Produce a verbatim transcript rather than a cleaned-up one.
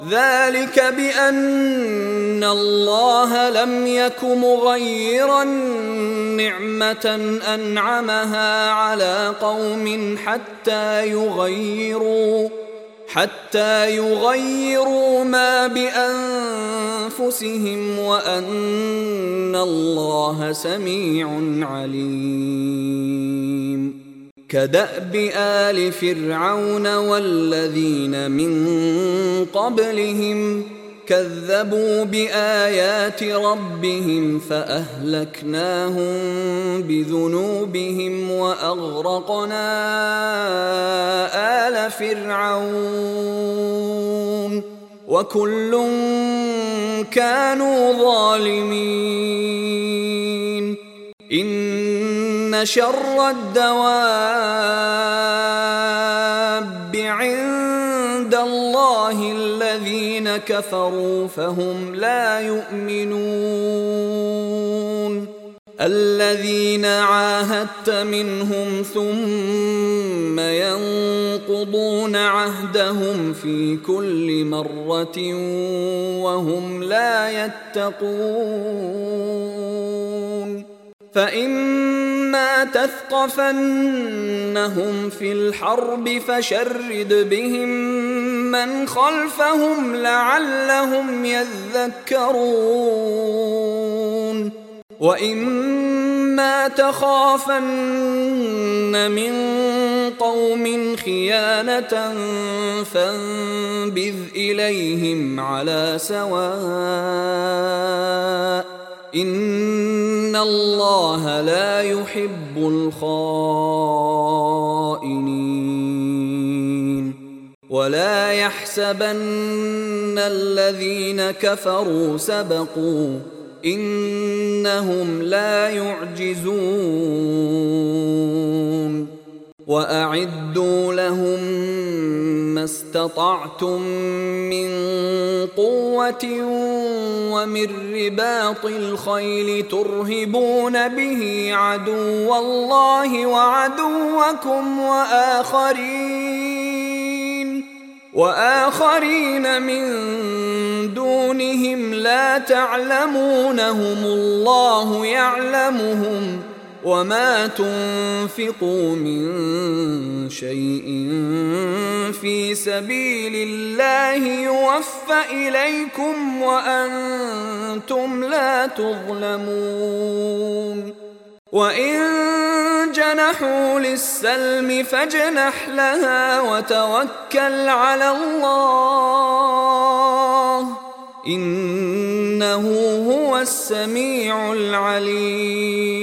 ذلك بأن الله لم يك مغيرا نعمة أنعمها على قوم حتى يغيروا حتى يغيروا ما بأنفسهم وأن الله سميع عليم. كدأب آل فرعون والذين من قبلهم كذبوا بآيات ربهم فأهلكناهم بذنوبهم وأغرقنا آل فرعون وكل كانوا ظالمين. إن شر الدواب عند الله الذين كفروا فهم لا يؤمنون. الذين عاهدت منهم ثم ينقضون عهدهم في كل مرة وهم لا يتقون. فإما تثقفنهم في الحرب فشرد بهم من خلفهم لعلهم يذكرون. وإما تخافن من قوم خيانة فانبذ إليهم على سواء إن الله لا يحب الخائنين. ولا يحسبن الذين كفروا سبقوا إنهم لا يعجزون. وأعدوا لهم ما استطعتم من قوة ومن رباط الخيل ترهبون به عدو الله وعدوكم وآخرين وآخرين من دونهم لا تعلمونهم الله يعلمهم وما تنفقوا من شيء في سبيل الله يوفى إليكم وأنتم لا تظلمون. وإن جنحوا للسلم فاجنح لها وتوكل على الله، إنه هو السميع العليم.